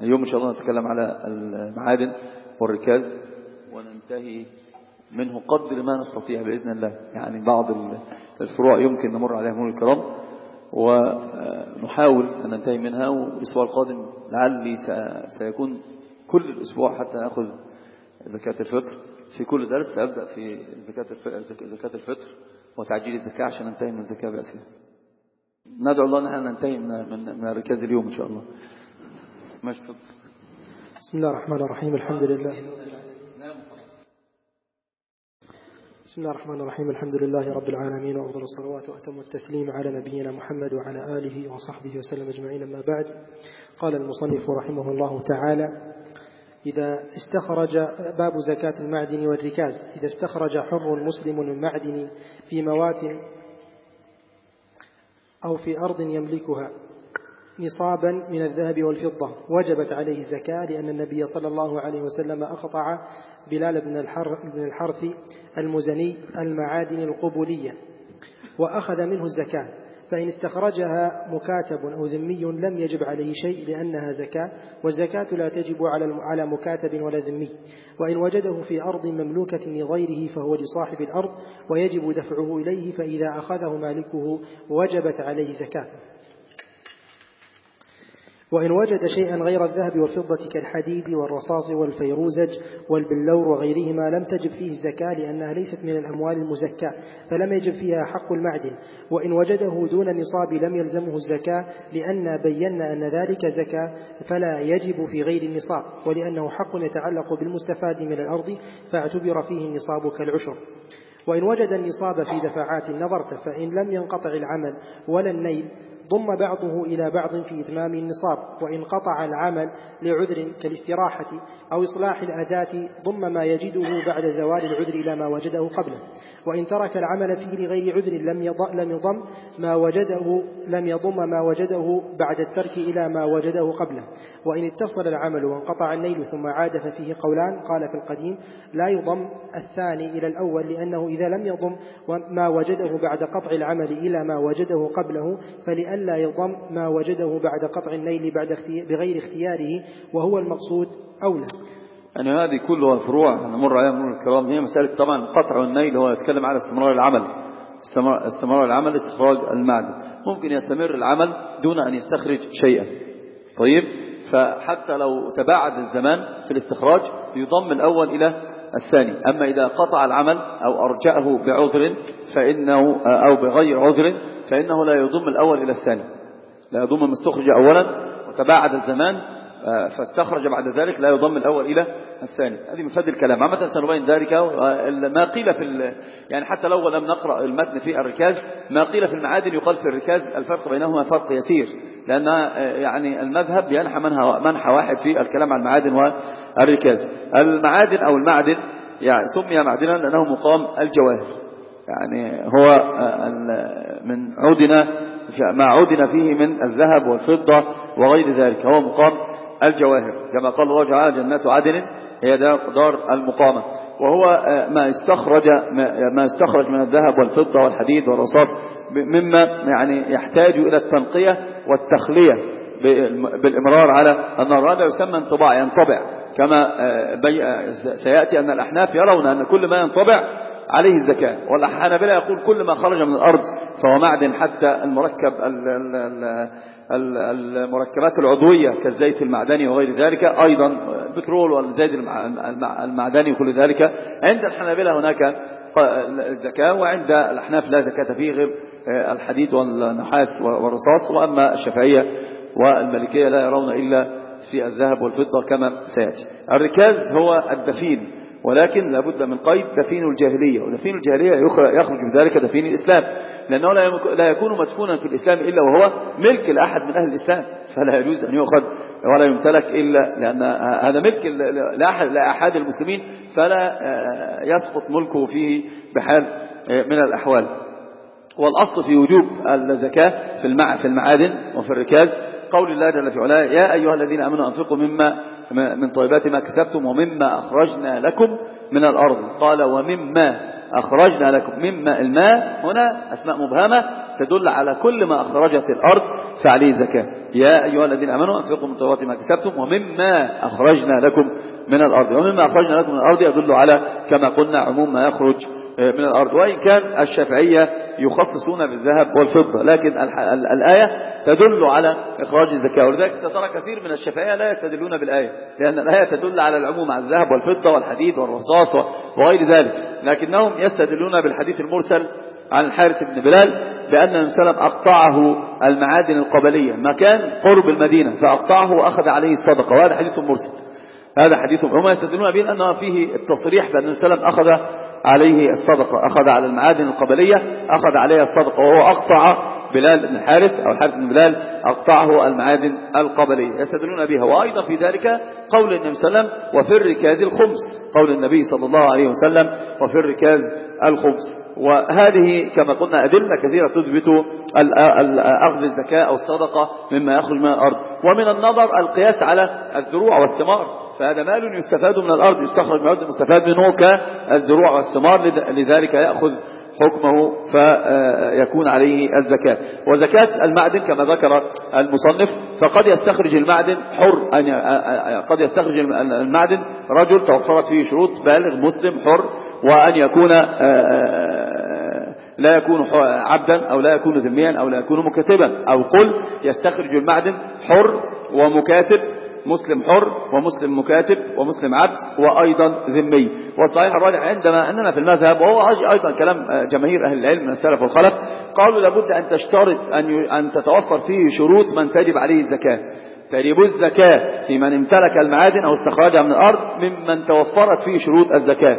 اليوم إن شاء الله نتكلم على المعادن والركاز، وننتهي منه قدر ما نستطيع بإذن الله. يعني بعض الفروع يمكن نمر عليها مرور الكرام، ونحاول أن ننتهي منها. والأسبوع القادم لعلي سيكون كل الأسبوع حتى نأخذ زكاة الفطر. في كل درس سأبدأ في زكاة الفطر وتعجيل الزكاة عشان ننتهي من الزكاة بأسئلة. ندعو الله أن ننتهي من الركاز اليوم إن شاء الله. ماشي. بسم الله الرحمن الرحيم. الحمد لله. بسم الله الرحمن الرحيم. الحمد لله رب العالمين، وأفضل الصلوات وأتم التسليم على نبينا محمد وعلى آله وصحبه وسلم أجمعين. أما بعد، قال المصنف رحمه الله تعالى: إذا استخرج باب زكاة المعدن والركاز. إذا استخرج حر مسلم من معدن في موات أو في أرض يملكها نصابا من الذهب والفضة وجبت عليه الزكاة، لأن النبي صلى الله عليه وسلم أقطع بلال بن الحرث المزني المعادن القبولية وأخذ منه الزكاة. فإن استخرجها مكاتب أو ذمي لم يجب عليه شيء لأنها زكاة، والزكاة لا تجب على مكاتب ولا ذمي. وإن وجده في أرض مملوكة لغيره فهو لصاحب الأرض ويجب دفعه إليه، فإذا أخذه مالكه وجبت عليه زكاة. وإن وجد شيئا غير الذهب والفضة كالحديد والرصاص والفيروزج والبلور وغيرهما لم تجب فيه الزكاة، لأنها ليست من الأموال المزكاة فلم يجب فيها حق المعدن. وإن وجده دون النصاب لم يلزمه الزكاة، لأن بينا أن ذلك زكاة فلا يجب في غير النصاب، ولأنه حق يتعلق بالمستفاد من الأرض فاعتبر فيه النصاب كالعشر. وإن وجد النصاب في دفعات نظرت، فإن لم ينقطع العمل ولا النيل ضم بعضه إلى بعض في إتمام النصاب. وإن قطع العمل لعذر كالاستراحة أو إصلاح الأداة ضم ما يجده بعد زوال العذر إلى ما وجده قبله. وإن ترك العمل فيه لغير عذر لم يضم ما وجده بعد الترك إلى ما وجده قبله. وإن اتصل العمل وانقطع النيل ثم عاد ففيه قولان. قال في القديم: لا يضم الثاني إلى الأول، لأنه إذا لم يضم ما وجده بعد قطع العمل إلى ما وجده قبله فلئلا يضم ما وجده بعد قطع النيل بغير اختياره، وهو المقصود أولى. يعني هذه كلها فروع نمر عليها مرور الكرام. هي مسألة طبعا قطع النيل هو يتكلم على استمرار العمل استخراج المعدن. ممكن يستمر العمل دون أن يستخرج شيئا. طيب، فحتى لو تباعد الزمان في الاستخراج يضم الأول إلى الثاني. أما إذا قطع العمل أو أرجأه بعذر فإنه أو بغير عذر فإنه لا يضم الأول إلى الثاني، لا يضم المستخرج أولا وتباعد الزمان فاستخرج بعد ذلك لا يضم الأول إلى الثاني. هذه مفاد الكلام. عامة سنبين ذلك ما قيل يعني حتى لو لم نقرأ المتن في الركاز، ما قيل في المعادن يقال في الركاز. الفرق بينهما فرق يسير، لأن يعني المذهب ينحى منحى واحد في الكلام عن المعادن والركاز. المعادن أو المعدن يعني سمي معدنا لأنه مقام الجواهر، يعني هو من ما عدنا فيه من الذهب والفضة وغير ذلك، هو مقام الجواهر، كما قال الله تعالى: جنات عدن هي دار المقامة. وهو ما استخرج من الذهب والفضة والحديد والرصاص مما يعني يحتاج إلى التنقية والتخلية بالإمرار على النار. هذا يسمى انطباع، ينطبع، كما سيأتي أن الأحناف يرون أن كل ما ينطبع عليه الزكاة، والحنابلة يقول كل ما خرج من الأرض فهو معدن، حتى المركبات العضوية كالزيت المعدني وغير ذلك، أيضا البترول والزيت المعدني وكل ذلك. عند الحنابلة هناك الزكاة، وعند الأحناف لا زكاة فيه غير الحديد والنحاس والرصاص. وأما الشافعية والمالكية لا يرون إلا في الذهب والفضة كما سيأتي. الركاز هو الدفين، ولكن لابد من قيد دفين الجاهلية، ودفين الجاهلية يخرج بذلك دفين الإسلام، لأنه لا يكون مدفونا في الإسلام إلا وهو ملك لأحد من أهل الإسلام، فلا يجوز أن يؤخذ ولا يمتلك إلا لأن هذا ملك لأحد المسلمين، فلا يسقط ملكه فيه بحال من الأحوال. والأصل في وجوب الزكاة في المعادن وفي الركاز قول الله جل في علاه: يا أيها الذين آمنوا أنفقوا من طيبات ما كسبتم ومما أخرجنا لكم من الأرض. قال: ومما أخرجنا لكم. مما الماء هنا أسماء مبهمة تدل على كل ما أخرجت الأرض فعليه زكاة. يا أيها الذين آمنوا أنفقوا من طيبات ما كسبتم ومما أخرجنا لكم من الأرض. ومما أخرجنا لكم من الأرض يدل على كما قلنا عموم ما يخرج من الأرض، وإن كان الشافعية يخصصون بالذهب والفضة، لكن الآية تدل على إخراج الزكاة. ولذلك ترى كثير من الشافعية لا يستدلون بالآية، لأن الآية تدل على العموم على الذهب والفضة والحديد والرصاص وغير ذلك، لكنهم يستدلون بالحديث المرسل عن الحارث بن بلال بأن النبي صلى الله عليه وسلم أقطعه المعادن القبلية مكان قرب المدينة فأقطعه وأخذ عليه الصدقة، وهذا حديث مرسل. هذا حديث هم يستدلون به أنه فيه التصريح بأن النبي صلى الله عليه وسلم أخذ عليه الصدقة، أخذ على المعادن القبلية أخذ عليها الصدقة، وهو أقطع بلال بن الحارث أو الحارث بن بلال أقطعه المعادن القبلية، يستدلون بها. وأيضا في ذلك قول النبي صلى الله عليه وسلم وفي الركاز الخمس، قول النبي صلى الله عليه وسلم وفي الركاز الخمس. وهذه كما قلنا أدلة كثيرة تثبت أخذ الزكاة أو الصدقة مما يخرج من الأرض. ومن النظر القياس على الزروع والثمار، فهذا مال يستفاد من الأرض يستخرج من الأرض مستفاد منه كالزروع والثمار، لذلك يأخذ حكمه فيكون عليه الزكاة. وزكاة المعدن كما ذكر المصنف فقد يستخرج المعدن حر، قد يستخرج المعدن رجل توفرت فيه شروط بالغ مسلم حر، وأن يكون لا يكون عبدا أو لا يكون ذميا أو لا يكون مكاتبا، أو قل يستخرج المعدن حر ومكاتب، مسلم حر ومسلم مكاتب ومسلم عبد وأيضا ذمي. والصحيح الراجح عندما أننا في المذهب، وهو أيضا كلام جماهير أهل العلم من السلف والخلف، قالوا لابد أن تشترط أن تتوفر فيه شروط من تجب عليه الزكاة. تجب الزكاة في من امتلك المعادن أو استخرجها من الأرض ممن توفرت فيه شروط الزكاة: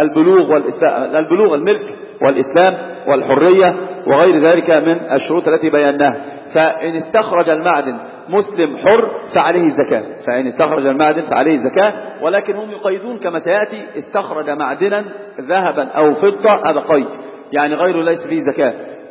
البلوغ الملك والإسلام والحرية وغير ذلك من الشروط التي بيناها. فإن استخرج المعدن مسلم حر فعليه الزكاة، فإن استخرج المعدن فعليه الزكاة. ولكن هم يقيدون كما سيأتي: استخرج معدنا ذهبا أو فضة، هذا قيد، يعني غيره ليس فيه زكاة،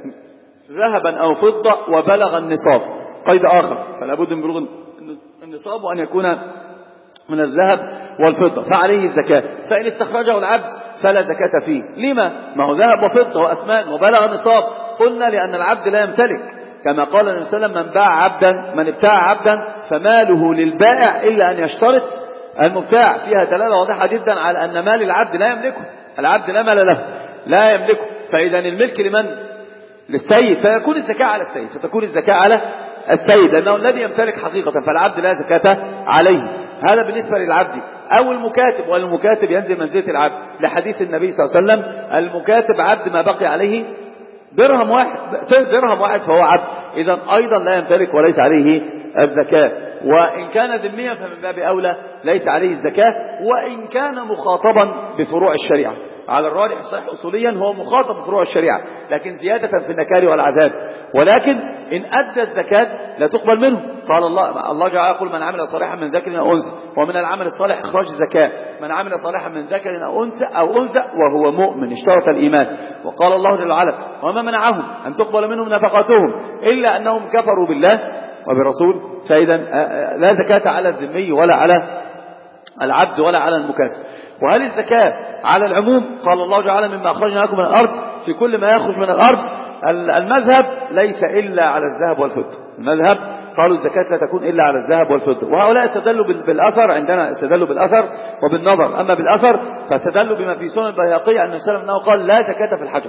ذهبا أو فضة وبلغ النصاب، قيد آخر، فلا بد من بلوغ النصاب وأن يكون من الذهب والفضة فعليه الزكاة. فإن استخرجه العبد فلا زكاة فيه. لما؟ ما هو ذهب وفضة وأثمان وبلغ النصاب. قلنا لأن العبد لا يمتلك، كما قال النبي صلى الله عليه وسلم: من ابتاع عبدا فماله للبائع إلا أن يشترط المبتاع. فيها دلالة واضحة جدا على أن مال العبد لا يملكه، العبد لا مال له لا يملكه، فإذا الملك لمن؟ للسيد، فيكون الزكاة على السيد، فتكون الزكاة على السيد لأنه الذي يمتلك حقيقة، فالعبد لا زكاة عليه. هذا بالنسبة للعبد. أو المكاتب، والمكاتب ينزل منزلة العبد لحديث النبي صلى الله عليه وسلم: المكاتب عبد ما بقي عليه درهم واحد فهو عبد، إذا أيضا لا يمتلك وليس عليه الزكاة. وإن كان ذميا فمن باب أولى ليس عليه الزكاة. وإن كان مخاطبا بفروع الشريعة، على الراجح صحيح أصوليا هو مخاطب بفروع الشريعة، لكن زيادة في النكال والعذاب. ولكن إن أدى الزكاة لا تقبل منه. قال الله جعل يقول: من عمل صالحا من ذكر أو أنثى، ومن العمل الصالح إخراج الزكاة. من عمل صالحا من ذكر أو أنثى وهو مؤمن اشترط الإيمان. وقال الله جل وعلا: وما منعهم أن تقبل منهم نفقاتهم إلا أنهم كفروا بالله وبرسول. فإذا لا زكاة على الذمي ولا على العبد ولا على المكاتب. وهل الزكاة على العموم؟ قال الله تعالى: مما أخرجنا لكم من الأرض، في كل ما يخرج من الأرض. المذهب ليس إلا على الذهب والفضة، المذهب قالوا الزكاة لا تكون إلا على الذهب والفضة. وهؤلاء استدلوا بالأثر، عندنا استدلوا بالأثر وبالنظر. أما بالأثر فاستدلوا بما في سنن البيهقي أن النبي أنه قال: لا زكاة في الحجر،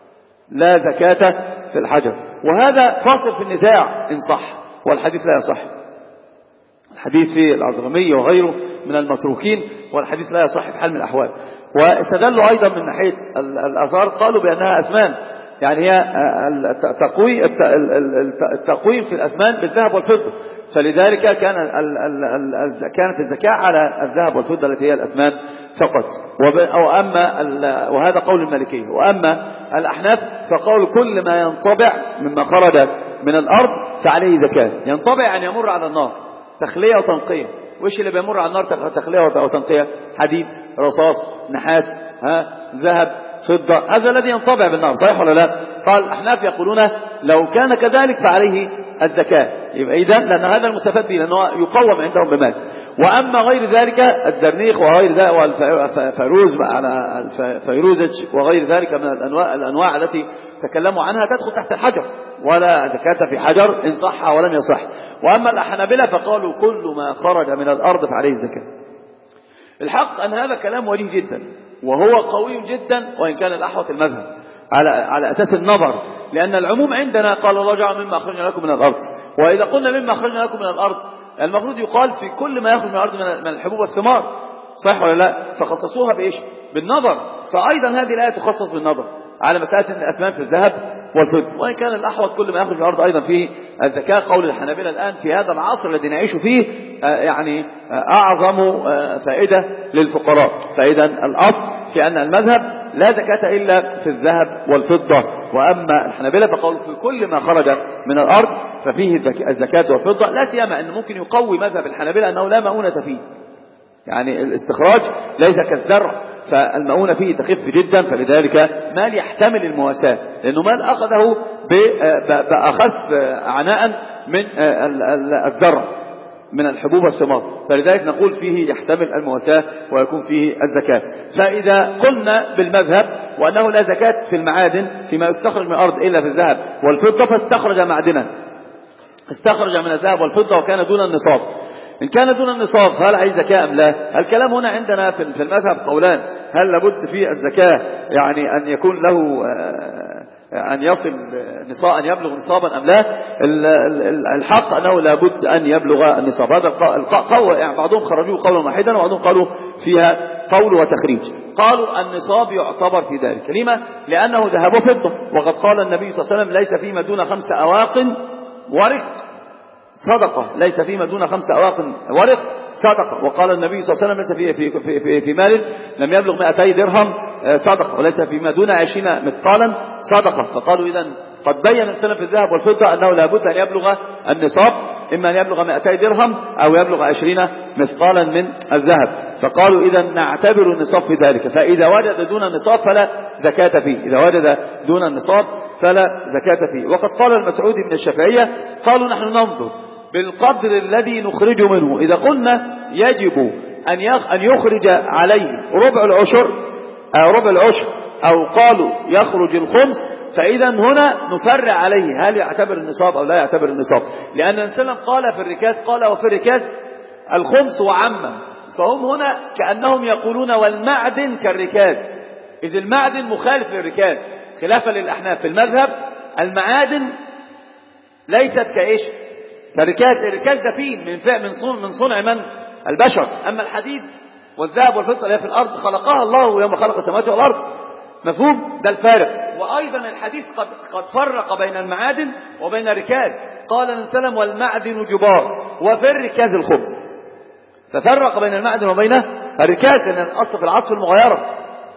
لا زكاة في الحجر. وهذا فاصل في النزاع إن صح، والحديث لا يصح. الحديث في العظمية وغيره من المتروكين، والحديث لا يصح في حال من الأحوال. واستدلوا أيضا من ناحية الآثار، قالوا بأنها أثمان، يعني هي التقويم في الأثمان بالذهب والفضة، فلذلك كانت الزكاة على الذهب والفضة التي هي الأثمان فقط. وهذا قول المالكية. وأما الأحناف فقول كل ما ينطبع مما خرج من الأرض فعليه زكاة. ينطبع يعني يمر على النار، تخلية وتنقية. وإيش اللي بيمر على النار تخلية وتنقية؟ حديد، رصاص، نحاس، ذهب، فضة، هذا الذي ينطبع بالنار، صحيح ولا لا؟ قال الأحناف يقولون لو كان كذلك فعليه الزكاة. يبقى إذن لأن هذا المستفاد به، لأنه يقوم عندهم بمال. وأما غير ذلك الزرنيخ وغير ذلك والفيروز على الفيروزج وغير ذلك من الأنواع التي تكلموا عنها تدخل تحت الحجر، ولا زكاة في حجر إن صح ولم يصح. وأما الحنابلة فقالوا كل ما خرج من الأرض فعليه الزكاة. الحق أن هذا كلام وجيه جدا وهو قوي جدا، وإن كان الأحوط المذهب على أساس النظر، لأن العموم عندنا قال الله جعل مما أخرجنا لكم من الأرض، وإذا قلنا مما أخرجنا لكم من الأرض المفروض يقال في كل ما يخرج من الأرض من الحبوب والثمار، صح ولا لا؟ فخصصوها بإيش؟ بالنظر. فأيضا هذه الآية تخصص بالنظر على مسألة الأثمان في الذهب والفضة، وإن كان الأحوط كل ما يخرج من الأرض أيضا فيه الزكاة. قول الحنابلة الآن في هذا العصر الذي نعيش فيه يعني أعظم فائدة للفقراء. فإذا الأصل في أن المذهب لا زكاة إلا في الذهب والفضة، وأما الحنابلة فقالوا في كل ما خرج من الأرض ففيه الزكاة والفضة، لا سيما أنه ممكن يقوي مذهب الحنابلة أنه لا مؤونة فيه، يعني الاستخراج ليس كالزرع فالمؤونة فيه تخف جدا، فلذلك مال يحتمل المواساة، لأنه مال أخذه بأخذ عناء من الزرع من الحبوب والثمار، فلذلك نقول فيه يحتمل المواساة ويكون فيه الزكاة. فإذا قلنا بالمذهب وأنه لا زكاة في المعادن فيما يستخرج من الأرض إلا في الذهب والفضة، فاستخرج معدنا، استخرج من الذهب والفضة وكان دون النصاب. إن كان دون النصاب فهل عليه زكاة أم لا؟ الكلام هنا عندنا في المذهب قولان، هل لابد في الزكاة يعني أن يكون له أن يصل أن يبلغ نصابا أم لا؟ الحق أنه لابد أن يبلغ النصاب. هذا القول يعني بعضهم خرجوه قولا واحدا وبعضهم قالوا فيها قول وتخريج. قالوا النصاب يعتبر في ذلك، لما؟ لأنه ذهب وفضة، وقد قال النبي صلى الله عليه وسلم ليس فيما دون 5 أواق ورق صدقة، ليس فيما دون 5 أواق ورق صدقة. وقال النبي صلى الله عليه وسلم ليس في مال لم يبلغ 200 درهم صدقة، وليس فيما دون 20 مثقالا صدقة. فقالوا إذن قد بين السلف في الذهب والفضة أنه لابد أن يبلغ النصاب، إما أن يبلغ 200 درهم أو يبلغ 20 مثقالا من الذهب. فقالوا إذن نعتبر النصاب في ذلك، فإذا وجد دون النصاب فلا زكاة فيه، إذا وجد دون النصاب فلا زكاة فيه. وقد قال المسعودي من الشافعية قالوا نحن ننظر بالقدر الذي نخرج منه، إذا قلنا يجب أن يخرج عليه ربع العشر أو قالوا يخرج الخمس، فإذا هنا نفرع عليه هل يعتبر النصاب أو لا يعتبر النصاب، لأن النبي صلى الله عليه وسلم قال في الركاز قال وفي الركاز الخمس وعما، فهم هنا كأنهم يقولون والمعدن كالركاز، إذ المعدن مخالف للركاز خلافا للأحناف. في المذهب المعادن ليست كإيش؟ كالركاز. الركاز دفين من صنع من؟ البشر. أما الحديد والذهب والفضة اللي في الأرض خلقها الله يوم خلق السماوات والأرض، مفهوم؟ ده الفارق. وأيضا الحديث قد فرق بين المعادن وبين الركاز، قال النبي صلى الله عليه وسلم والمعدن جبار وفي الركاز الخبز، ففرق بين المعدن وبين الركاز، لأن الأصل في العطف المغايرة.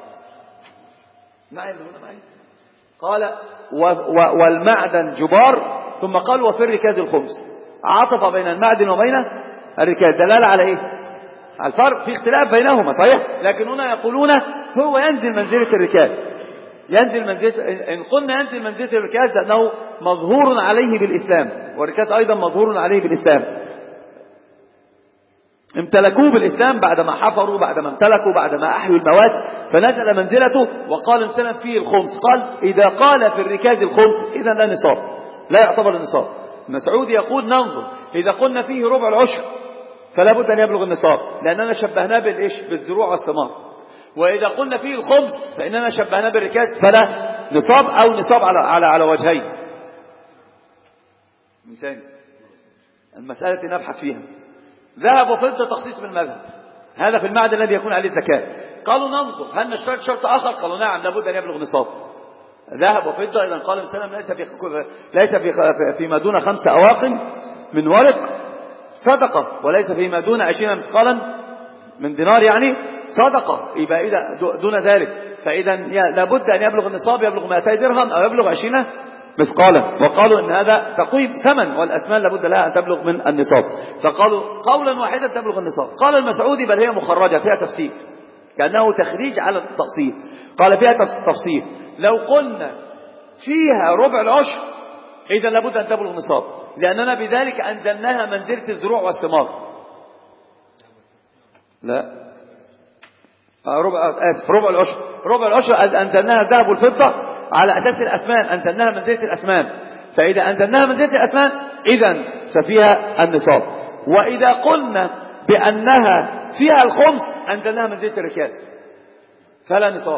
قال والمعدن جبار ثم قال وفي الركاز الخبز، عطف بين المعدن وبين الركاز، دلالة على ايه؟ على الفرق، في اختلاف بينهما صحيح، لكن هنا يقولون هو ينزل منزلة الركاز، ينزل منزلة، إن قلنا ينزل منزلة الركاز لأنه مظهور عليه بالإسلام، والركاز أيضا مظهور عليه بالإسلام، امتلكوه بالإسلام بعدما حفروا، بعدما امتلكوا، بعدما أحيوا الموات، فنزل منزلته. وقال السلام فيه الخمس، قال إذا قال في الركاز الخمس إذا لا نصاب، لا يعتبر النصاب. مسعود يقول ننظر إذا قلنا فيه ربع العشر فلا بد أن يبلغ النصاب، لأننا شبهناه بالإيش؟ بالزروع والثمار. وإذا قلنا فيه الخمس فإننا شبهناه بالركاز فلا نصاب، أو نصاب على وجهين. من ثاني المسألة التي نبحث فيها ذهب وفضة تخصيص بالمذهب، هذا في المعدن الذي يكون عليه الزكاة. قالوا ننظر هل نشترط شرط آخر؟ قالوا نعم لابد أن يبلغ نصاب ذهب وفضة. إذا قال السلام ليس فيما دون 5 أواق من ورق صدقة، وليس فيما دون 20 مثقالا من دينار يعني صدقة، يبقى إذا دون ذلك فإذا لابد أن يبلغ النصاب، يبلغ 200 درهم أو يبلغ 20 مثقالا. وقالوا إن هذا تقويم ثمن، والأثمان لابد لها أن تبلغ من النصاب، فقالوا قولا واحدا تبلغ النصاب. قال المسعودي بل هي مخرجة فيها تفسير، كأنه تخريج على التفصيل، قال فيها تفصيل، لو قلنا فيها ربع العشر إذا لابد أن تبلغ النصاب، لأننا بذلك أنزلناها منزلة الزروع والثمار. ربع العشر أنزلناها الذهب والفضة على أساس الأثمان، أنزلناها منزلة الأثمان، فإذا أنزلناها منزلة الأثمان إذن ففيها النصاب. وإذا قلنا بأنها فيها الخمس أنزلناها منزلة الركاز فلا نصاب،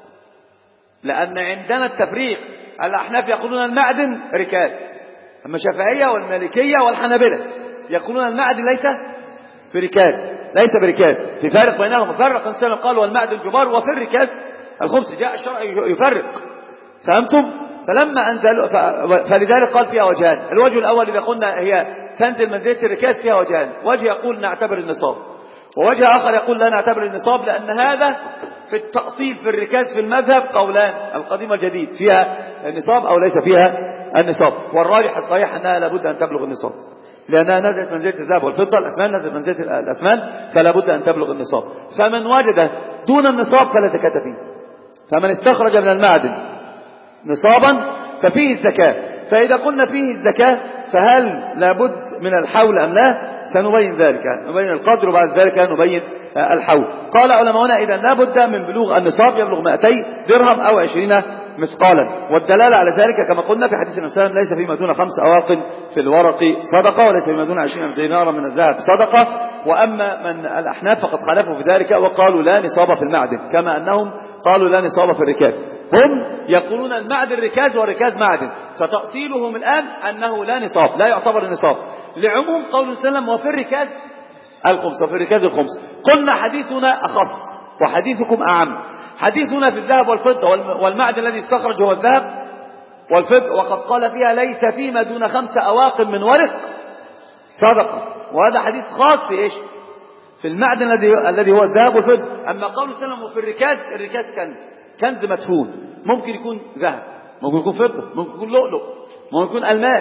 لأن عندنا التفريق. الأحناف يقولون المعدن ركاز، أما الشافعية والمالكية والحنابلة يقولون المعدن ليس في ركاز، ليس بركاز، في فارق بينهم. فرق السلام قال والمعدن جبار، وفي الركاز الخمس، جاء الشرع يفرق. فهمتم؟ فلما أنزلوا فلذلك قال فيها وجهان. الوجه الأول إذا قلنا هي تنزل منزلة الركاز فيها وجهان، وجه يقول نعتبر النصاب، ووجه آخر يقول لا نعتبر النصاب، لأن هذا في التأصيل في الركاز في المذهب قولان القديم والجديد، فيها النصاب أو ليس فيها النصاب. والراجح الصحيح أنها لابد أن تبلغ النصاب، لأنها نزلت منزلة الذهب والفضة، الأثمان نزلت منزلة الأثمان، فلا بد أن تبلغ النصاب. فمن وجد دون النصاب فلا زكاة فيه، فمن استخرج من المعدن نصابا ففيه الزكاة. فإذا قلنا فيه الزكاة فهل لابد من الحول أم لا؟ سنبين ذلك، نبين القدر وبعد ذلك نبين الحول. قال علماؤنا إذا لابد من بلوغ النصاب يبلغ 200 درهم أو 20 مثقالا. والدلالة على ذلك كما قلنا في حديث النبي صلى الله عليه وسلم ليس فيما دون 5 أواق في الورق صدقة، وليس فيما دون 20 دينارا من الذهب صدقة. وأما من الأحناف فقد خالفوا في ذلك وقالوا لا نصاب في المعدن، كما أنهم قالوا لا نصاب في الركاز. هم يقولون المعدن ركاز والركاز معدن، فتأصيلهم الآن أنه لا نصاب، لا يعتبر النصاب، لعموم قول وسلم وفي الركاز الخمس، وفي الركاز الخمس. قلنا حديثنا أخص وحديثكم أعم. حديثنا في الذهب والفضة والمعدن الذي استخرج هو الذهب والفضة، وقد قال فيها ليس فيما دون 5 أواق من ورق صدقة، وهذا حديث خاص في إيش؟ في المعدن الذي هو الذهب والفضة. أما قول وسلم وفي الركاز، الركاز كنز مدفون، ممكن يكون ذهب، ممكن يكون فضة، ممكن يكون لؤلؤ، ممكن يكون ألماس،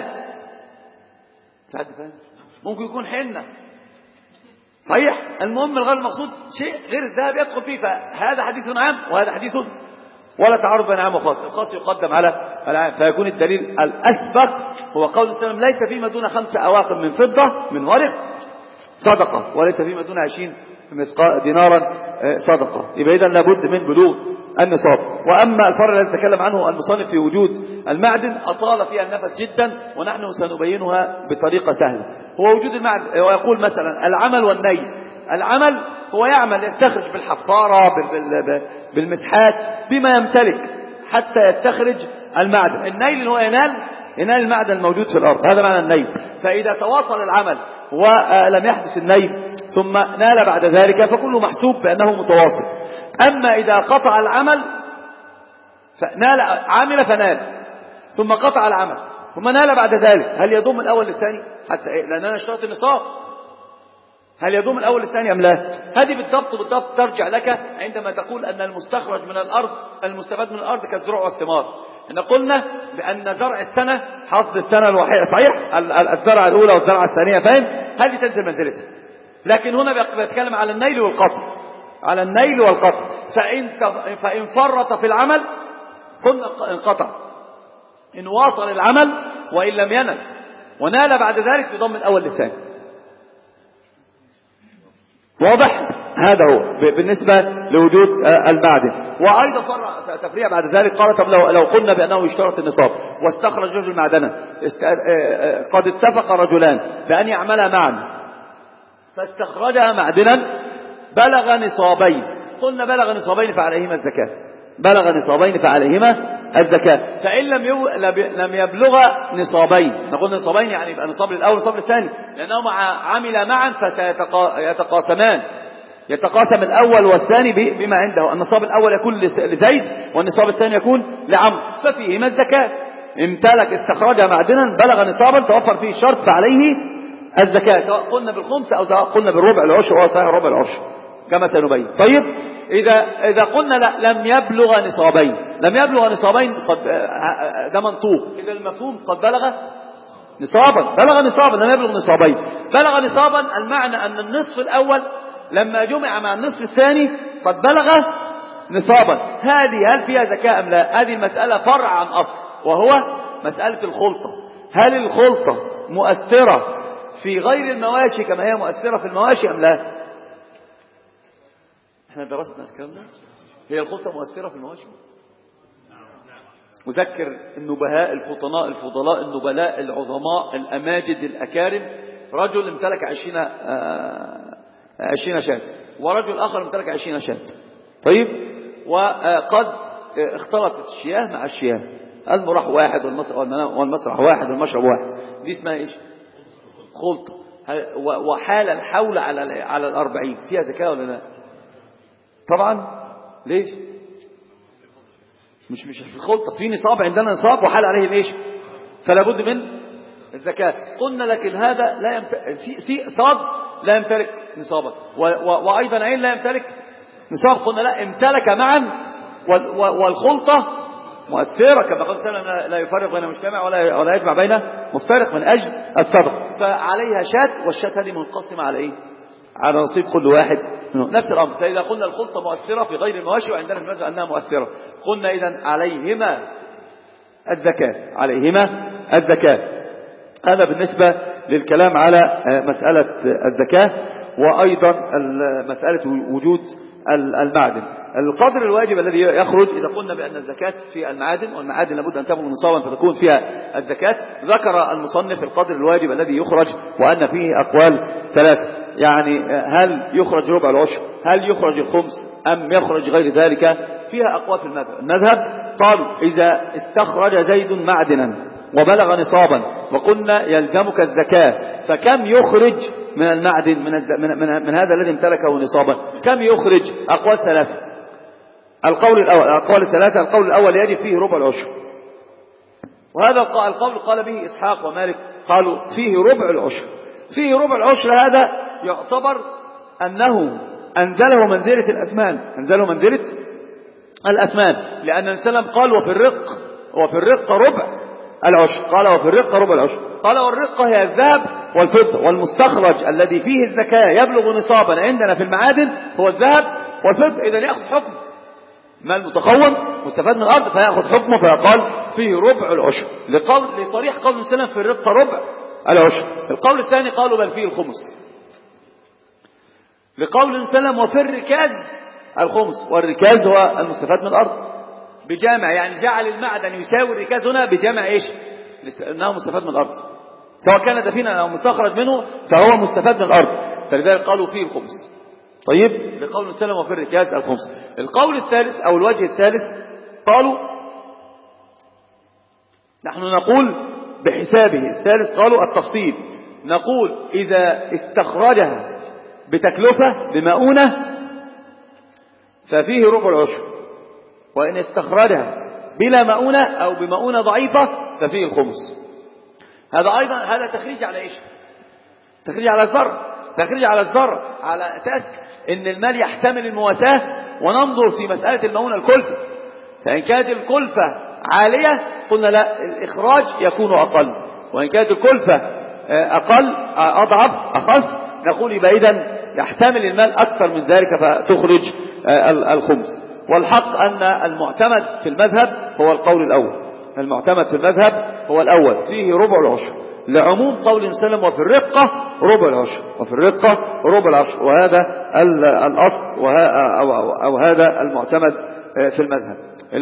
ممكن يكون حنة، صحيح. المهم الغير المقصود شيء غير الذهب يدخل فيه. فهذا حديث عام وهذا حديث ولا تعارض بين عام وخاص، الخاص يقدم على العام، فيكون الدليل الأسبق هو قول وسلم ليس فيما دون 5 أواق من فضة من ورق صدقة، وليس فيما دون 20 دينارا صدقة. يبقى إذن لابد من بلوغ النصاب. وأما الفرع الذي تكلم عنه المصنف في وجود المعدن أطال فيها النفس جدا، ونحن سنبينها بطريقة سهلة. هو وجود المعدن، ويقول مثلا العمل والنيل. العمل هو يعمل، يستخرج بالحفارة بالمسحات بما يمتلك حتى يستخرج المعدن. النيل هو ينال المعدن الموجود في الأرض، هذا معنى النيل. فإذا تواصل العمل ولم يحدث النيل ثم نال بعد ذلك فكله محسوب بأنه متواصل. أما إذا قطع العمل فنال، عامل فنال ثم قطع العمل ثم نال بعد ذلك، هل يضم الأول للثاني؟ حتى إيه؟ لأننا اشترط النصاب، هل يضم الأول للثاني أم لا؟ هذه بالضبط ترجع لك عندما تقول أن المستخرج من الأرض المستفاد من الأرض كالزروع والثمار. إن قلنا بأن زرع السنة حصد السنة الوحيدة، صحيح، الزرعة الأولى والزرعة الثانية، فاهم؟ هذه تنزل منزلتها. لكن هنا بيتكلم على النيل والقطع، على النيل والقطع. فإن فرط في العمل قلنا انقطع، إن واصل العمل وإن لم ينل ونال بعد ذلك يضم الأول للثاني. واضح؟ هذا هو بالنسبة لوجود المعدن. وأيضا تفريع بعد ذلك قال طب لو قلنا بأنه يشترط النصاب واستخرج رجل معدنا، قد اتفق رجلان بأن يعملا معا فاستخرجها معدنا بلغ نصابين، قلنا بلغ نصابين فعليهما الزكاة، بلغ نصابين فعليهما الزكاة. فإن لم يبلغ نصابين، نقول نصابين يعني يبقى نصاب الأول ونصاب الثاني، لأنهما عمل معا فسيتقاسمان، يتقاسم الأول والثاني بما عنده. النصاب الأول يكون لزيد والنصاب الثاني يكون لعمرو، ففيهما الزكاة. امتلك استخرجها معدنا بلغ نصابا توفر فيه الشرط فعليه الزكاة، سواء قلنا بالخمس أو سواء قلنا بالربع العشر، وهو صحيح ربع العشر كما سنبين. طيب إذا قلنا لا لم يبلغ نصابين، لم يبلغ نصابين ده منطوق، إذا المفهوم قد بلغ نصابا، بلغ نصابا لم يبلغ نصابين. بلغ نصابا المعنى أن النصف الأول لما جمع مع النصف الثاني قد بلغ نصابا. هذه هل فيها زكاة أم لا؟ هذه المسألة فرع عن أصل، وهو مسألة الخلطة. هل الخلطة مؤثرة في غير المواشي كما هي مؤثرة في المواشي أم لا؟ احنا درسنا الكلام ده. هي الخلطة مؤثرة في المواشي؟ مذكر النبهاء الفطناء الفضلاء النبلاء العظماء الأماجد الأكارم، رجل امتلك 20 شاة، ورجل آخر امتلك 20 شاة. طيب، وقد اختلطت الشياه مع الشياه، المراح واحد والمسرح واحد والمشرب واحد، دي اسمها ايش؟ خلطة. وحال الحول على 40 فيها زكاة ولا لا؟ طبعا. ليش؟ مش في الخلطة، في نصاب، عندنا نصاب وحال عليه الايش؟ فلا بد من الزكاة. قلنا لكن هذا لا يمتلك، صاد لا يمتلك نصابا، وأيضا عين لا يمتلك نصاب. قلنا لا، امتلك معا، والخلطة مؤثرة كما قال سلم لا يفرق بين مجتمع ولا يجمع بين مفترق من أجل الصدق. فعليها شاة، والشاة هذه منقسمة على إيه؟ على نصيب كل واحد منهم. نفس الأمر. فإذا قلنا الخلطة مؤثرة في غير المواشي، وعندنا في المذهب أنها مؤثرة، قلنا إذن عليهما الزكاة. هذا بالنسبة للكلام على مسألة الزكاة، وأيضا مسألة وجود المعدن. القدر الواجب الذي يخرج إذا قلنا بأن الزكاة في المعادن، والمعادن لابد أن تبلغ نصابا فتكون فيها الزكاة. ذكر المصنف القدر الواجب الذي يخرج وأن فيه أقوال ثلاثة، يعني هل يخرج ربع العشر، هل يخرج الخمس، أم يخرج غير ذلك؟ فيها أقوال في المذهب. قالوا إذا استخرج زيد معدنا وبلغ نصابا وقلنا يلزمك الزكاة، فكم يخرج من المعدن من هذا الذي امتلكه نصابا؟ كم يخرج؟ أقوال ثلاثة. القول الثلاثة، القول الأول يجب فيه ربع العشر، وهذا القول قال به إسحاق ومالك، قالوا فيه ربع العشر. فيه ربع العشر هذا يعتبر أنه أنزله منزلة الأثمان، لأن النبي صلى الله عليه وسلم قال وفي الرق ربع العشر. قال وفي الرق ربع العشر. قال والرقة هي الذهب والفضة، والمستخرج الذي فيه الزكاة يبلغ نصابا عندنا في المعادن هو الذهب والفضة. إذا يأخذ حكم مال متقوم مستفاد من الأرض، فيأخذ حكمه، فيقال فيه ربع العشر، لصريح قول النبي صلى الله عليه وسلم في الرقة ربع العشر. القول الثاني قالوا بل فيه الخمس، لقول النبي صلى الله عليه وسلم وفي الركاز الخمس، والركاز هو المستفاد من الأرض بجامع، يعني جعل المعدن يساوي الركاز هنا بجامع ايش؟ انه مستفاد من الارض، سواء كان دفينا او مستخرج منه فهو مستفاد من الارض، فلذلك قالوا فيه الخمس. طيب، لقول السلام وفي الركاز الخمس. القول الثالث او الوجه الثالث قالوا نحن نقول بحسابه. الثالث قالوا التفصيل، نقول اذا استخرجها بتكلفة بمؤونة ففيه ربع العشر، وإن استخرجها بلا مؤونة أو بمؤونة ضعيفة ففيه الخمس. هذا تخريج على إيش؟ تخريج على الزرع، على أساس إن المال يحتمل المواساة، وننظر في مسألة المؤونة الكلفة، فإن كانت الكلفة عالية قلنا لا، الإخراج يكون أقل، وإن كانت الكلفة أقل أضعف أخف نقول يبقى إذن يحتمل المال أكثر من ذلك فتخرج الخمس. والحق أن المعتمد في المذهب هو القول الأول، فيه ربع العشر، لعموم قول النبي صلى الله عليه وسلم وفي الرقة ربع العشر، وهذا الأصل أو هذا المعتمد في المذهب.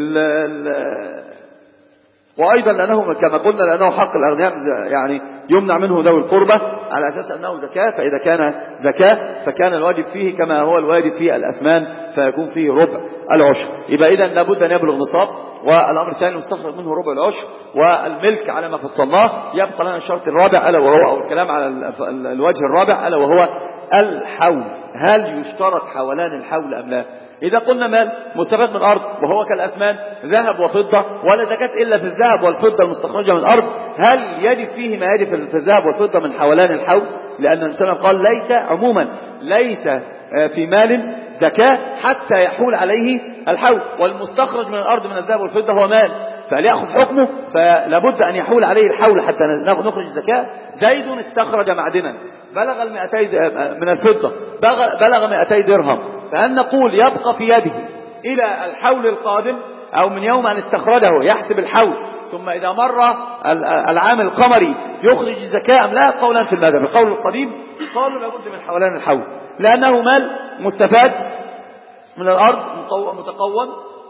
وأيضا لأنه كما قلنا لأنه حق الأغنياء يعني يمنع منه ذوي القربة على أساس أنه زكاة، فإذا كان زكاة فكان الواجب فيه كما هو الواجب في الأثمان، فيكون فيه ربع العشر. يبقى إذن لابد أن يبلغ نصاب. والأمر الثاني المستخرج منه ربع العشر، والملك على ما فصلناه. يبقى لنا الشرط الرابع ألا وهو، أو الكلام على الوجه الرابع ألا وهو الحول. هل يشترط حولان الحول أم لا؟ إذا قلنا مال مستفاد من الأرض وهو كالأثمان ذهب وفضة، ولا زكاة إلا في الذهب والفضة المستخرجة من الأرض، هل يجب فيه ما يجب في الذهب والفضة من حولان الحول؟ لأن الإنسان قال ليس في مال زكاة حتى يحول عليه الحول، والمستخرج من الأرض من الذهب والفضة هو مال، فليأخذ حكمه، فلابد أن يحول عليه الحول حتى نخرج الزكاة. زيد استخرج معدنا بلغ 200 من الفضة، بلغ 200 درهم، فهل نقول يبقى في يده إلى الحول القادم، أو من يوم أن استخرجه يحسب الحول ثم إذا مر العام القمري يخرج الزكاة أم لا؟ قولان في المذهب. القول القديم قالوا لابد من حولان الحول، لأنه مال مستفاد من الأرض متقوم،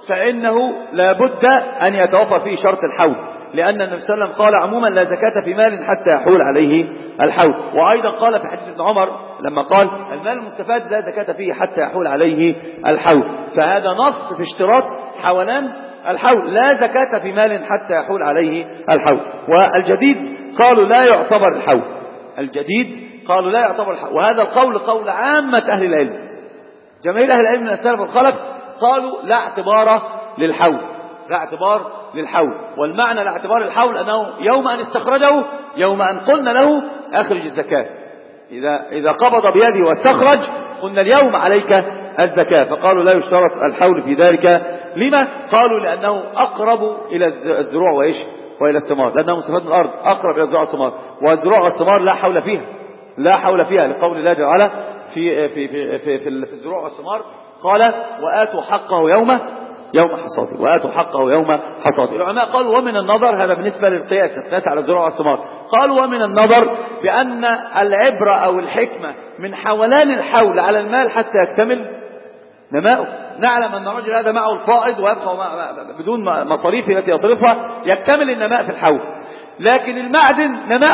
فإنه لابد أن يتوفر فيه شرط الحول، لأن النبي صلى الله عليه وسلم قال عموما لا زكاة في مال حتى يحول عليه الحول. وأيضا قال في حديث ابن عمر لما قال المال المستفاد لا زكاة فيه حتى يحول عليه الحول، فهذا نص في اشتراط حولان الحول، لا زكاة في مال حتى يحول عليه الحول. والجديد قالوا لا يعتبر الحول، الجديد قالوا لا يعتبر الحول، وهذا القول قول عامة أهل العلم، جماهير أهل العلم من السلف والخلف قالوا لا اعتبار للحول، لا اعتبار للحول. والمعنى لا اعتبار الحول أنه يوم أن استخرجه، يوم أن قلنا له أخرج الزكاة، إذا قبض بيده واستخرج قلنا اليوم عليك الزكاة، فقالوا لا يشترط الحول في ذلك. لما؟ قالوا لأنه أقرب إلى الزروع وإيش وإلى الثمار، لأنه مستفاد من الأرض أقرب إلى الزروع والثمار، والزروع والثمار لا حول فيها، لا حول فيها، لقول الله تعالى في الزروع والثمار قال وآتوا حقه يوم حصاده، وآتوا حقه يوم حصاده. العلماء قالوا ومن النظر، هذا بالنسبة للقياس، القياس على الزروع والثمار، قالوا ومن النظر بأن العبرة أو الحكمة من حولان الحول على المال حتى يكتمل نماؤه. نعلم أن الرجل هذا معه الفائض ويبقى بدون مصاريفه التي يصرفها، يكتمل النماء في الحول، لكن المعدن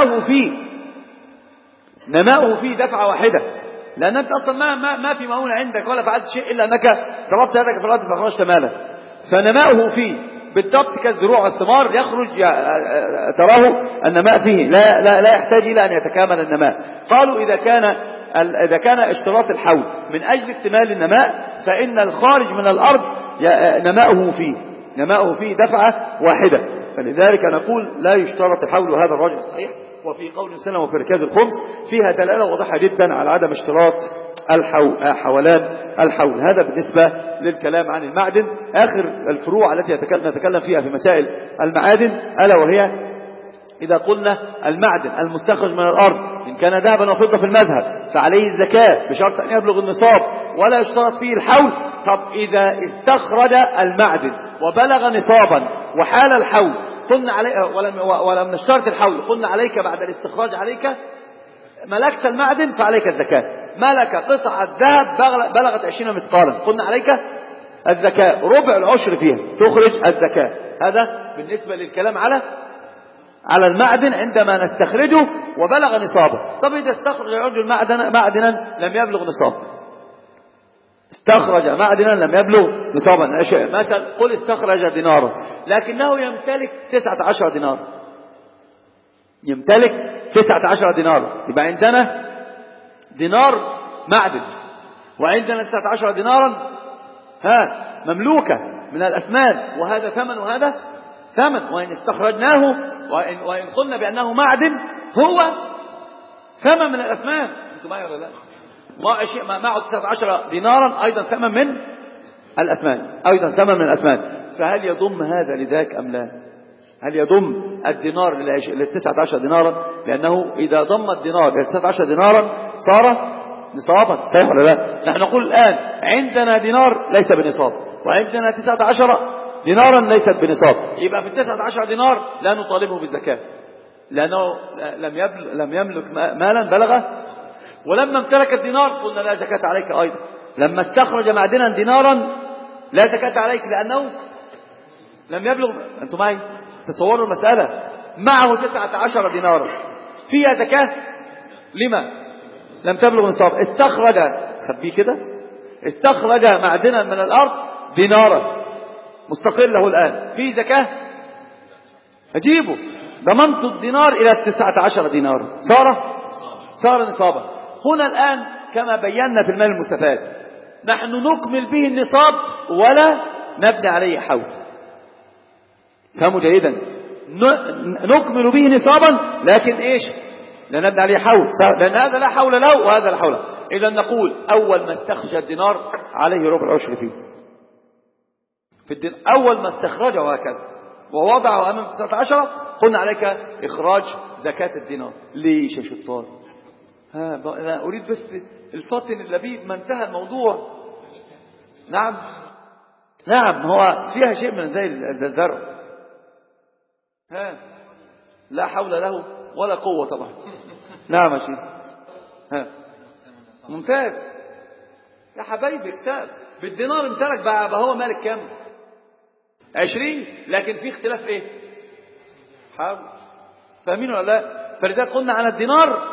نماؤه فيه دفعة واحدة، لأن أنت أصلا ما في مؤونة عندك ولا فعلت شيء إلا أنك ضربت يدك في الأرض فخرجت مالا، فنماؤه فيه بالضبط كالزروع والثمار، يخرج تراه النماء فيه، لا يحتاج إلى أن يتكامل النماء. قالوا إذا كان اشتراط الحول من أجل اكتمال النماء، فإن الخارج من الأرض نماؤه فيه دفعة واحدة، فلذلك نقول لا يشترط الحول، وهذا الراجح الصحيح. وفي قول سنة وفي ركاز الخمس فيها دلالة واضحة جدا على عدم اشتراط حولان الحول. هذا بالنسبة للكلام عن المعدن. آخر الفروع التي نتكلم فيها في مسائل المعادن ألا وهي إذا قلنا المعدن المستخرج من الأرض إن كان ذهبا وفضة في المذهب فعليه الزكاة بشرط أن يبلغ النصاب ولا يشترط فيه الحول. طب إذا استخرج المعدن وبلغ نصابا وحال الحول قلنا عليه ولم نشترط الحول، قلنا عليك بعد الاستخراج عليك ملكت المعدن فعليك الزكاة. ملك قطعة ذهب بلغت 20 مثقالا قلنا عليك الزكاة، ربع العشر فيها تخرج الزكاة. هذا بالنسبة للكلام على المعدن عندما نستخرجه وبلغ نصابه. طب إذا استخرج الرجل معدنا لم يبلغ نصابه، استخرج معدنا لم يبلغ نصابا، مثلا قل استخرج دينارا لكنه يمتلك 19 دينار، يمتلك 19 دينار، يبقى عندنا دينار معدن وعندنا 19 دينارا مملوكة من الأثمان، وهذا ثمن وهذا ثمن، وإن استخرجناه وإن قلنا بأنه معدن هو ثمن من الأثمان. أنتم معي ولا لا؟ معه 19 دينارا أيضا ثمن من الأثمان، فهل يضم هذا لذاك أم لا؟ هل يضم الدينار ل 19 دينارا؟ لأنه إذا ضم الدينار ل 19 دينارا صار نصابا، صحيح ولا لا؟ نحن نقول الآن عندنا دينار ليس بنصاب وعندنا 19 دينارا ليست بنصاب، يبقى في 19 دينار لا نطالبه بالزكاة لأنه لم يملك مالا بلغه. ولما امتلك الدينار قلنا لا زكاة عليك أيضا. لما استخرج معدنا دينارا لا زكاة عليك لأنه لم يبلغ. أنتم معي؟ تصوروا المسألة، معه 19 دينارا فيها زكاة، لما لم تبلغ نصاب. استخرج خبيه كده، استخرج معدنا من الأرض دينارا مستقل له الآن في زكاة، أجيبه ضمنت الدينار إلى 19 دينارا صار نصابا. هنا الآن كما بينا في المال المستفاد نحن نكمل به النصاب ولا نبني عليه حول. فهموا جيدا، نكمل به نصابا لكن إيش لا نبني عليه حول، لأن هذا لا حول له وهذا لا حول له. إذا نقول أول ما استخرج الدينار عليه ربع العشر فيه في الدين، أول ما استخرجه هكذا ووضعه أمام 19 قلنا عليك إخراج زكاة الدينار. ليش يا شطار؟ أنا أريد بس الفطن اللبيب ما انتهى الموضوع. نعم هو فيها شيء من زي الزرع، لا حول له ولا قوة طبعا. نعم يا شيخ، ممتاز يا حبايبي، كتاب بالدينار امتلك بقى هو مالك كام؟ 20، لكن في اختلاف ايه؟ حول. فاهمين ولا لا؟ فلذلك قلنا على الدينار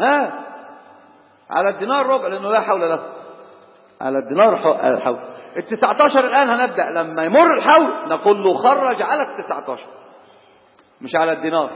على الدينار ربع، لانه لا حول له. على الدينار الحول. ال19 الان هنبدأ لما يمر الحول نقول له خرج على ال19 مش على الدينار،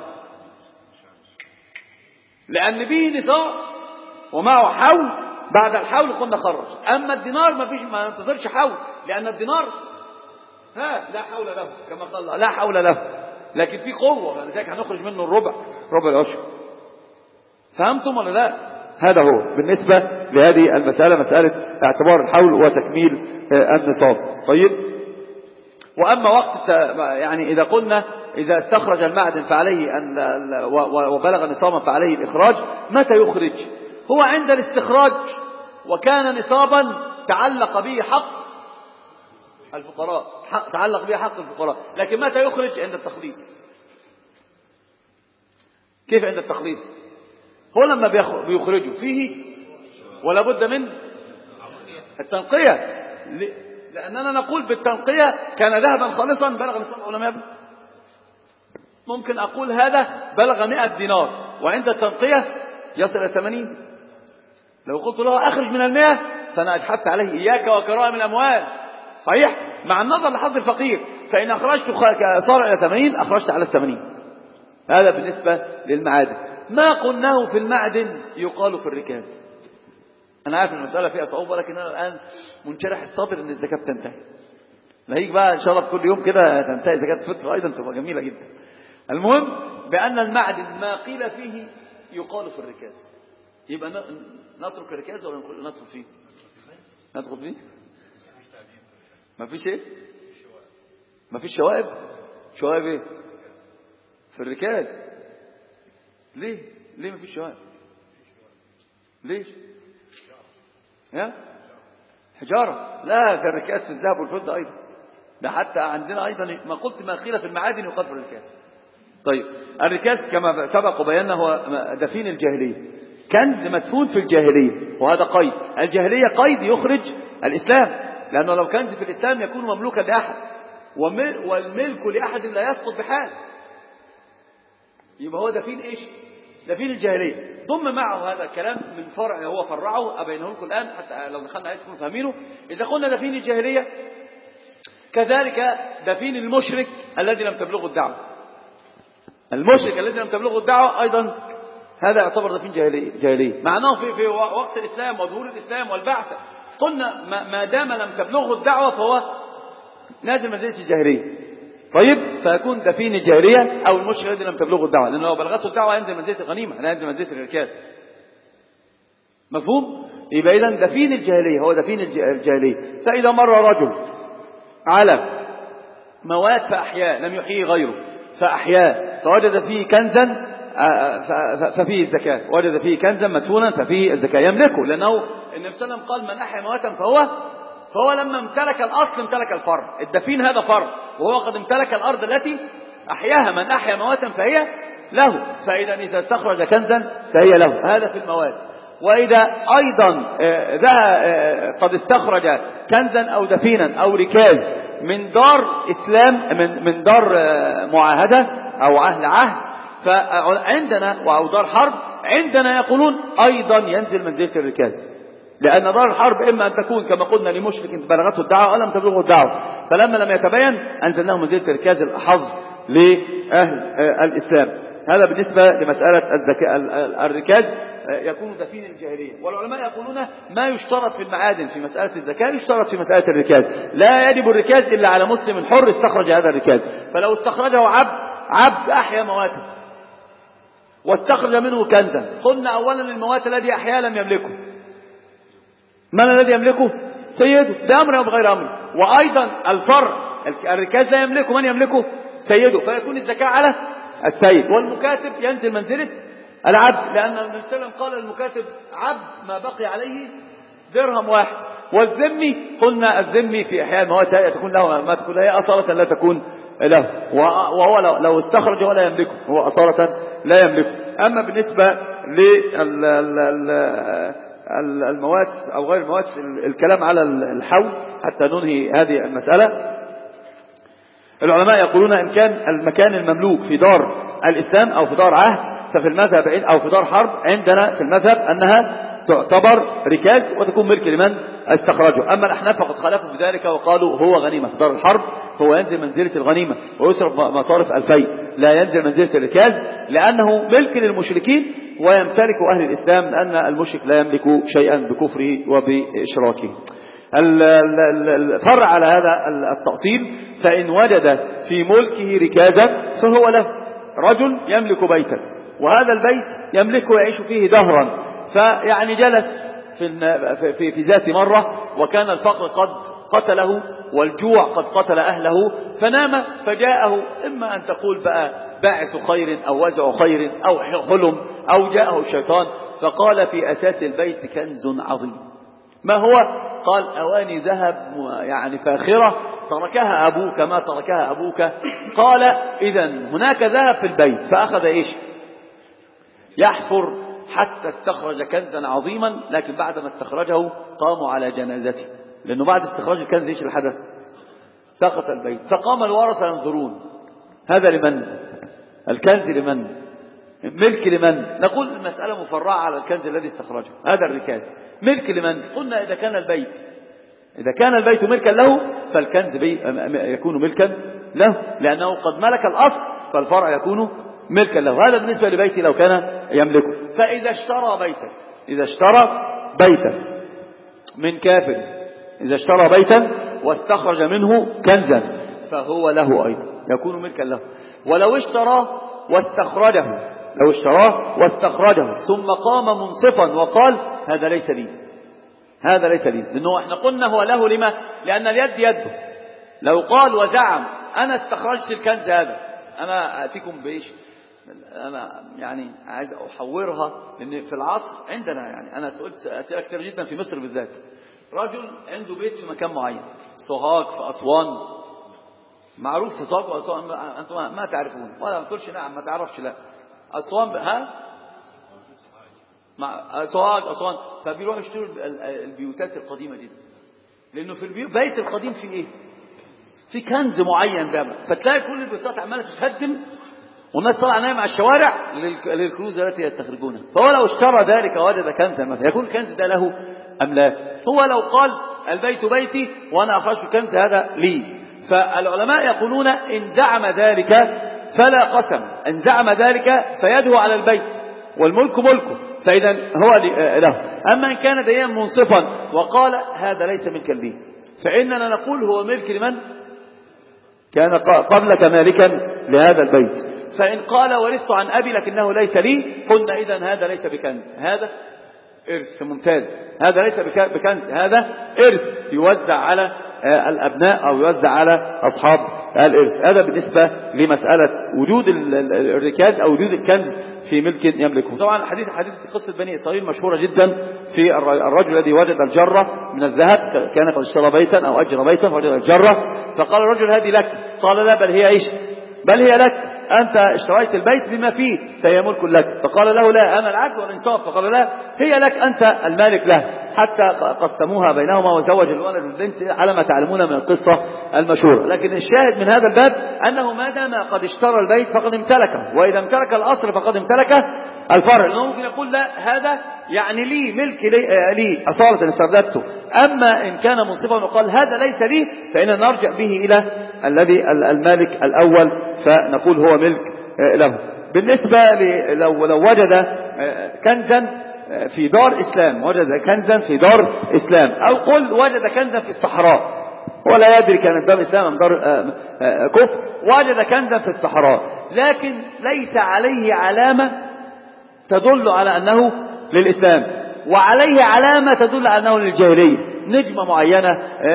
لان به نصاب ومعه حول. بعد الحول قلنا خرج. اما الدينار ما ننتظرش حول، لان الدينار لا حول له كما قال الله، لا حول له، لكن في قوة، لذلك هنخرج منه الربع، ربع العشر. فهمتم ولا لا؟ هذا هو بالنسبة لهذه المسألة، مسألة اعتبار الحول وتكميل النصاب. طيب، وأما وقت يعني إذا قلنا إذا استخرج المعدن فعليه وبلغ نصابا فعليه الإخراج، متى يخرج؟ هو عند الاستخراج وكان نصابا تعلق به حق الفقراء، تعلق به حق الفقراء. لكن متى يخرج؟ عند التخليص. كيف عند التخليص؟ هو لما بيخرجه فيه ولا بد من التنقية، لأننا نقول بالتنقية كان ذهبا خالصا بلغ نصاب أو لم يبلغ. ممكن أقول هذا بلغ 100 دينار وعند التنقية يصل إلى 80. لو قلت له أخرج من 100 فأنا أجحفت عليه إياك وكرائم الأموال، صحيح، مع النظر لحظ الفقير. فإن أخرجت صار إلى 80 أخرجت على 80. هذا بالنسبة للمعادن. ما قلناه في المعدن يقال في الركاز. أنا عارف المسألة فيها صعوبة، لكن أنا الآن منشرح الصدر أن الزكاة بتنتهي. هيجي بقى إن شاء الله كل يوم كده تنتهي زكاة الفطر أيضا، تبقى جميلة جدا. المهم بأن المعدن ما قيل فيه يقال في الركاز. يبقى نترك الركاز ولا ندخل فيه؟ ندخل فيه؟ ما فيش ايه؟ ما فيش شوائب؟ شوائب ايه؟ في الركاز. ليه ما فيش شوائب؟ ليش؟ يا حجارة؟ لا، ده الركاز في الذهب والفضة أيضا. ده حتى عندنا أيضا ما قلت ما قيل في المعادن يقال في الركاز. طيب، الركاز كما سبق وبينا هو دفين الجاهلية، كنز مدفون في الجاهلية، وهذا قيد. الجاهلية قيد يخرج الإسلام، لأنه لو كنز في الإسلام يكون مملوكا لأحد، والملك لأحد لا يسقط بحال. يبقى هو دفين إيش؟ دفين الجاهلية. ضم معه هذا الكلام من فرع هو فرعه أبينه لكم الآن حتى لو دخلنا عليه تكونوا فاهمينه. إذا قلنا دفين الجاهلية كذلك دفين المشرك الذي لم تبلغه الدعوة. المشرك الذي لم تبلغه الدعوة أيضا هذا يعتبر دفين جاهلية، معناه في وقت الإسلام وظهور الإسلام والبعثة. قلنا ما دام لم تبلغه الدعوة فهو نازل منزلة الجاهلية. طيب، فيكون دفين الجاهلية أو المشرك الذي لم تبلغه الدعوة، لأنه لو بلغته الدعوة ينزل منزلة الغنيمة، لا ينزل منزلة الركاز. مفهوم؟ يبقى إذن دفين الجاهلية هو دفين الجاهلية. فإذا مر رجل على مواد فأحياء لم يحيي غيره، فأحياء فوجد فيه كنزا ففيه الزكاة، وجد فيه كنزا مدفونا ففيه الزكاة، يملكه، لأنه النبي صلى الله عليه وسلم قال من أحيا مواتا فهو لما امتلك الأصل امتلك الفرع. الدفين هذا فرع، وهو قد امتلك الأرض التي أحياها. من أحيا مواتا فهي له، فإذا إذا استخرج كنزا فهي له. هذا في المواد. وإذا أيضا قد استخرج كنزا أو دفينا أو ركاز من دار إسلام، من دار معاهدة أو أهل عهد، فعندنا أو دار حرب، عندنا يقولون أيضا ينزل منزلة الركاز، لأن دار الحرب إما أن تكون كما قلنا لمشرك بلغته الدعوة أو لم تبلغه الدعوة، فلما لم يتبين أنزلناه منزلة الركاز الأحظ لأهل الإسلام. هذا بالنسبة لمسألة الركاز يكون دفين الجاهلية. والعلماء يقولون ما يشترط في المعادن في مسألة الزكاة يشترط في مسألة الركاز. لا يجب الركاز إلا على مسلم حر استخرج هذا الركاز. فلو استخرجه عبد أحيا مواته واستخرج منه كنزا، قلنا أولا الموات الذي أحيا لم يملكه. من الذي يملكه؟ سيده، بأمر أو بغير أمر. وأيضا الفرع الركاز لا يملكه، من يملكه؟ سيده، فيكون الزكاة على السيد. والمكاتب ينزل منزلة العبد، لأن النبي صلى الله عليه وسلم قال المكاتب عبد ما بقي عليه درهم واحد. والذمي قلنا الذمي في إحياء الموات تكون له ما تكون هي أصالة لا تكون له، وهو لو استخرج ولا يملكه، هو أصالة لا يملكه. أما بالنسبة للموات أو غير الموات الكلام على الحول حتى ننهي هذه المسألة. العلماء يقولون إن كان المكان المملوك في دار الإسلام أو في دار عهد ففي المذهب أو في دار حرب عندنا في المذهب أنها تعتبر ركاز وتكون ملك لمن استخرجه. أما الأحناف فقد خالفوا في ذلك وقالوا هو غنيمة في دار الحرب، هو ينزل منزلة الغنيمة ويصرف مصارف الفيء، لا ينزل منزلة الركاز لأنه ملك للمشركين ويمتلك أهل الإسلام، لأن المشرك لا يملك شيئا بكفره وبإشراكه. الفرع على هذا التأصيل فإن وجد في ملكه ركازا فهو له. رجل يملك بيتا وهذا البيت يملكه ويعيش فيه دهرا، فيعني جلس في ذات مرة وكان الفقر قد قتله والجوع قد قتل أهله فنام، فجاءه إما أن تقول بقى باعث خير أو وزع خير أو حلم أو جاءه الشيطان فقال في أساس البيت كنز عظيم. ما هو؟ قال أواني ذهب يعني فاخرة تركها أبوك ما تركها أبوك. قال إذن هناك ذهب في البيت، فأخذ إيش يحفر حتى استخرج كنزا عظيما، لكن بعد ما استخرجه قاموا على جنازته، لأنه بعد استخراج الكنز إيش الحدث؟ سقط البيت. فقام الورثة ينظرون هذا لمن؟ الكنز لمن؟ ملك لمن؟ نقول المسألة مفرعة على الكنز الذي استخرجه، هذا الركاز ملك لمن؟ قلنا إذا كان البيت ملكا له فالكنز يكون ملكا له، لأنه قد ملك الأصل فالفرع يكون ملكا له. هذا بالنسبة لبيتي لو كان يملكه. فإذا اشترى بيتا من كافر، إذا اشترى بيتا واستخرج منه كنزا فهو له أيضا يكون ملكا له. ولو اشتراه واستخرجه ثم قام منصفا وقال هذا ليس لي، لأنه احنا قلنا هو له لما؟ لأن اليد يده. لو قال وزعم أنا استخرجت الكنز هذا، أنا أتيكم بإيش؟ أنا يعني عايز أحورها، لأن في العصر عندنا يعني أنا سئلت أسئلة كثيرة جدا في مصر بالذات. رجل عنده بيت في مكان معين، سوهاج في أسوان، معروف في سوهاج وأسوان، أنتم ما تعرفون ولا تقولش نعم ما تعرفش لا أسوان سوهاج أسوان. فبيروحوا يشتروا البيوتات القديمة جدا، لأنه في البيت القديم في إيه؟ في كنز معين ده، فتلاقي كل البيوتات عمالة تتهدم والناس طلع نايم على الشوارع للكنوز التي يستخرجونها. فهو لو اشترى ذلك ووجد كنزا مثلا يكون الكنز ده له أم لا؟ هو لو قال البيت بيتي وأنا أخرجت الكنز هذا لي، فالعلماء يقولون إن زعم ذلك فلا قسم، إن زعم ذلك فيده على البيت والملك ملكه، فإذا هو له. أما إن كان ديانا منصفا وقال هذا ليس ملكا لي فإننا نقول هو ملك لمن كان قبلك مالكا لهذا البيت. فإن قال ورثت عن أبي لكنه ليس لي قلنا إذن هذا ليس بكنز، هذا إرث ممتاز، هذا ليس بكنز، هذا إرث يوزع على الأبناء أو يوزع على أصحاب الإرث. هذا بالنسبة لمسألة وجود الركاز أو وجود الكنز في ملك يملكه. طبعا حديث قصة بني إسرائيل مشهورة جدا في الرجل الذي وجد الجرة من الذهب، كان قد اشترى بيتا أو أجر بيتا فوجد الجرة، فقال الرجل هذه لك، قال لا بل هي إيش؟ بل هي لك، أنت اشتريت البيت بما فيه فهي ملك لك. فقال له لا، أنا العدل والإنصاف. فقال لا، هي لك أنت المالك له، حتى قسموها بينهما وزوج الولد البنت على ما تعلمون من القصة المشهورة. لكن الشاهد من هذا الباب أنه ما دام قد اشترى البيت فقد امتلكه، وإذا امتلك الأصل فقد امتلك الفرع. لأنه ممكن يقول لا هذا يعني لي ملك لي أصالة استرددته، أما إن كان منصفا وقال هذا ليس لي فإن نرجع به إلى الذي المالك الأول فنقول هو ملك له. بالنسبة لو وجد كنزا في دار إسلام، وجد كنزا في دار إسلام، أو قل وجد كنزا في الصحراء ولا يدري كان دار إسلام أم دار كفر، وجد كنزا في الصحراء لكن ليس عليه علامة تدل على أنه للإسلام وعليه علامة تدل على أنه للجاهلية، نجمة معينة،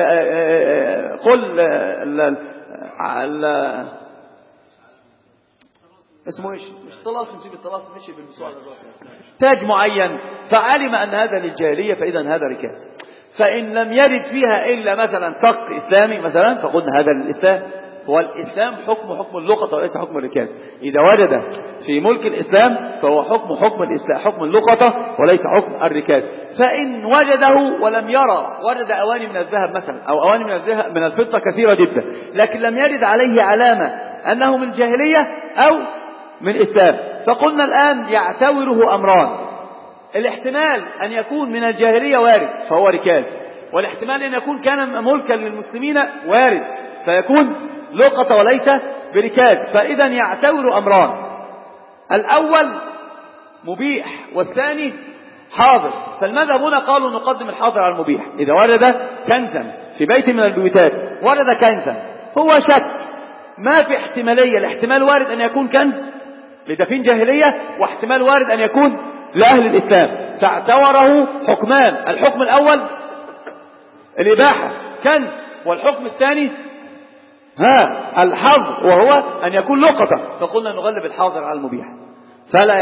قل اسمه ايش؟ مش طلاس، نسيب الطلاس مشي بالمسؤول تاج معين، فعلم أن هذا للجاهلية فإذا هذا ركاز. فإن لم يرد فيها إلا مثلا صك إسلامي مثلا فقلنا هذا للإسلام، هو الإسلام حكم اللقطة وليس حكم الركاز. إذا وجد في ملك الإسلام فهو حكم اللقطة وليس حكم الركاز. فإن وجده ولم يرى، وجد أواني من الذهب مثلا أو أواني من الفضة كثيرة جدا، لكن لم يجد عليه علامة أنه من الجاهلية أو من الإسلام، فقلنا الآن يعتبره أمران: الاحتمال أن يكون من الجاهلية وارد فهو ركاز، والاحتمال أن يكون كان ملكا للمسلمين وارد فيكون لقطة وليس بركاز. فإذا يعتبر أمران: الأول مبيح والثاني حاضر. فالمذهب هنا قالوا نقدم الحاضر على المبيح. إذا ورد كنزا في بيت من البيوتات، ورد كنزا، هو شك، ما في احتمالية، الاحتمال وارد أن يكون كنز لدفين جاهلية، واحتمال وارد أن يكون لأهل الإسلام، فاعتبره حكمان: الحكم الأول الإباحة كنز، والحكم الثاني الحظر وهو أن يكون لقطة. فقلنا نغلب الحاضر على المبيح، فلا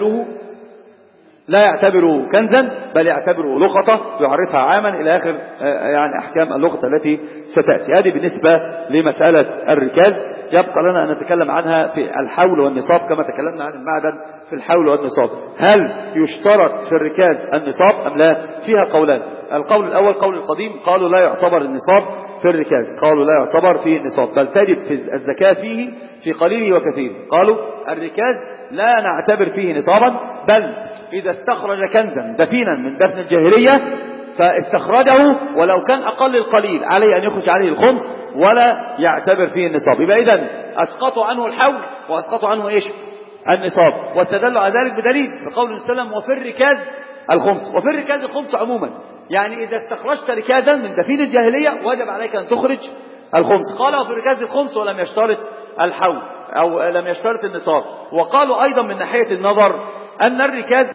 يعتبره كنزا بل يعتبره لقطة يعرفها عاما إلى آخر يعني أحكام اللقطة التي ستأتي. هذه بالنسبة لمسألة الركاز. يبقى لنا أن نتكلم عنها في الحول والنصاب كما تكلمنا عن المعدن في الحول والنصاب. هل يشترط في الركاز النصاب أم لا؟ فيها قولان. القول الأول قول القديم، قالوا لا يعتبر النصاب في الركاز، قالوا لا يعتبر فيه النصاب بل تجب في الزكاة فيه في قليله وكثيره. قالوا الركاز لا نعتبر فيه نصابا، بل إذا استخرج كنزا دفينا من دفن الجاهلية فاستخرجه ولو كان أقل القليل عليه أن يخرج عليه الخمس ولا يعتبر فيه النصاب. يبقى إذن أسقطوا عنه الحول وأسقطوا عنه إيش؟ النصاب. واستدلوا على ذلك بدليل بقول السلام وفي الركاز الخمس. وفي الركاز الخمس عموما، يعني إذا استخرجت ركازا من دفين الجاهلية وجب عليك أن تخرج الخمس. قالوا في الركاز الخمس ولم يشترط الحول أو لم يشترط النصاب. وقالوا أيضا من ناحية النظر أن الركاز